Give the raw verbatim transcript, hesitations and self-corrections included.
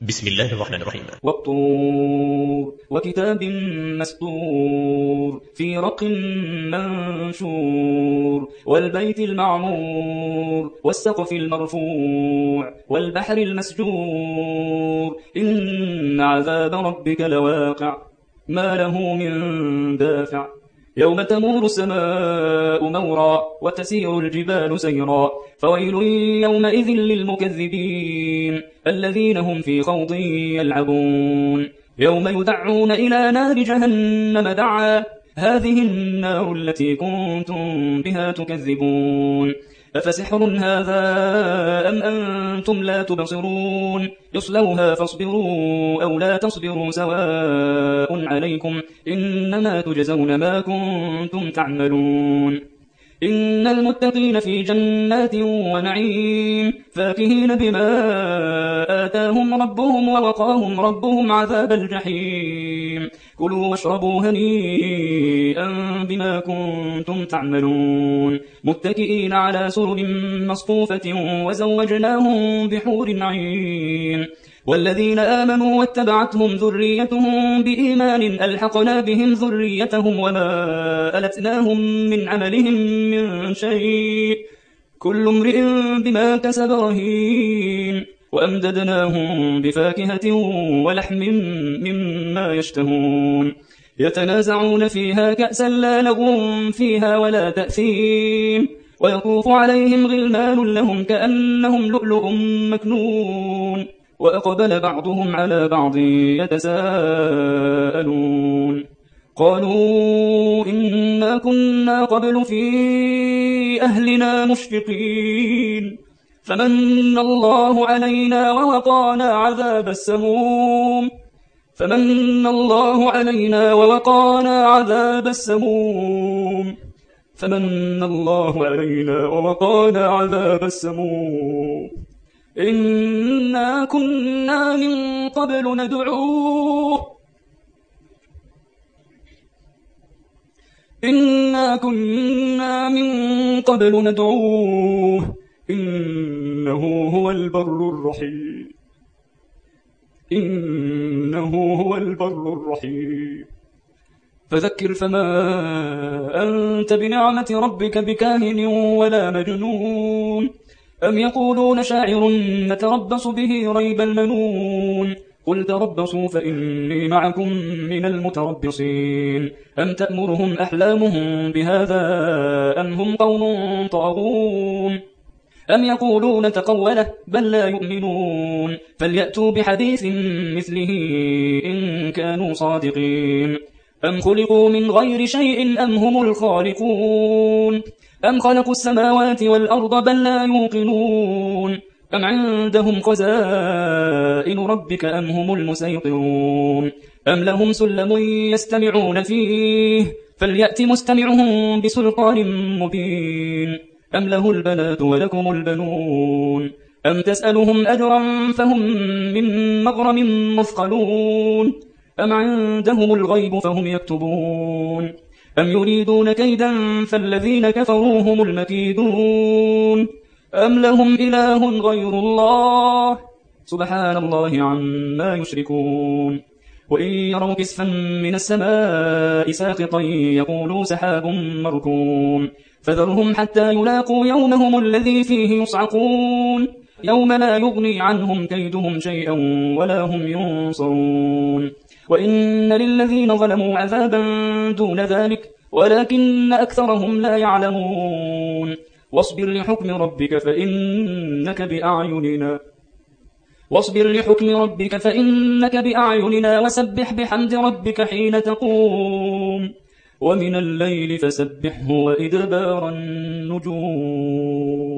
بسم الله الرحمن الرحيم. والطور وكتاب مسطور في رق منشور والبيت المعمور والسقف المرفوع والبحر المسجور إن عذاب ربك لواقع ما له من دافع يوم تمور السماء مورا وتسير الجبال سيرا فويل يومئذ للمكذبين الذين هم في خوض يلعبون يوم يدعون إلى نار جهنم دعا هذه النار التي كنتم بها تكذبون أفسحر هذا أم أنتم لا تبصرون يصلوها فاصبروا أو لا تصبروا سواء عليكم إنما تجزون ما كنتم تعملون إن المتقين في جنات ونعيم فاكهين بما آتاهم ربهم ووقاهم ربهم عذاب الجحيم كلوا واشربوا هنيئا بما كنتم تعملون متكئين على سرر مصفوفة وزوجناهم بحور عين والذين آمنوا واتبعتهم ذريتهم بإيمان ألحقنا بهم ذريتهم وما ألتناهم من عملهم من شيء كل امرئ بما كسب رهين وأمددناهم بفاكهة ولحم مما يشتهون يتنازعون فيها كأسا لا لغو فيها ولا تأثيم ويطوف عليهم غلمان لهم كأنهم لؤلؤ مكنون وأقبل بعضهم على بعض يتساءلون قالوا إنا كنا قبل في أهلنا مشفقين فمن الله علينا ووقانا عذاب السموم فمن الله علينا ووقانا عذاب السموم فمن الله علينا ووقانا عذاب السموم إنا كنا من قبل ندعوه إنا كنا من قبل ندعوه إنه هو البر الرحيم إنه هو البر الرحيم فذكر فما أنت بنعمة ربك بكاهن ولا مجنون أم يقولون شاعر نتربص به ريب المنون قل تربصوا فإني معكم من المتربصين أم تأمرهم أحلامهم بهذا أم هم قوم طاغون أم يقولون تقوله بل لا يؤمنون فليأتوا بحديث مثله إن كانوا صادقين أم خلقوا من غير شيء أم هم الخالقون أم خلقوا السماوات والأرض بل لا يوقنون أم عندهم خزائن ربك أم هم المسيطرون أم لهم سلم يستمعون فيه فليأت مستمعهم بسلطان مبين أم له البنات ولكم البنون أم تسألهم أجرا فهم من مغرم مثقلون أم عندهم الغيب فهم يكتبون أم يريدون كيدا فالذين كفروا هم المكيدون أم لهم إله غير الله سبحان الله عما يشركون وإن يروا كسفا من السماء ساقطا يقولوا سحاب مركوم فذرهم حتى يلاقوا يومهم الذي فيه يصعقون يوم لا يغني عنهم كيدهم شيئا ولا هم ينصرون وإن للذين ظلموا عذابا دون ذلك ولكن أكثرهم لا يعلمون واصبر لحكم ربك فإنك بأعيننا واصبر لحكم ربك فإنك بأعيننا وسبح بحمد ربك حين تقوم ومن الليل فسبحه وإدبار النجوم.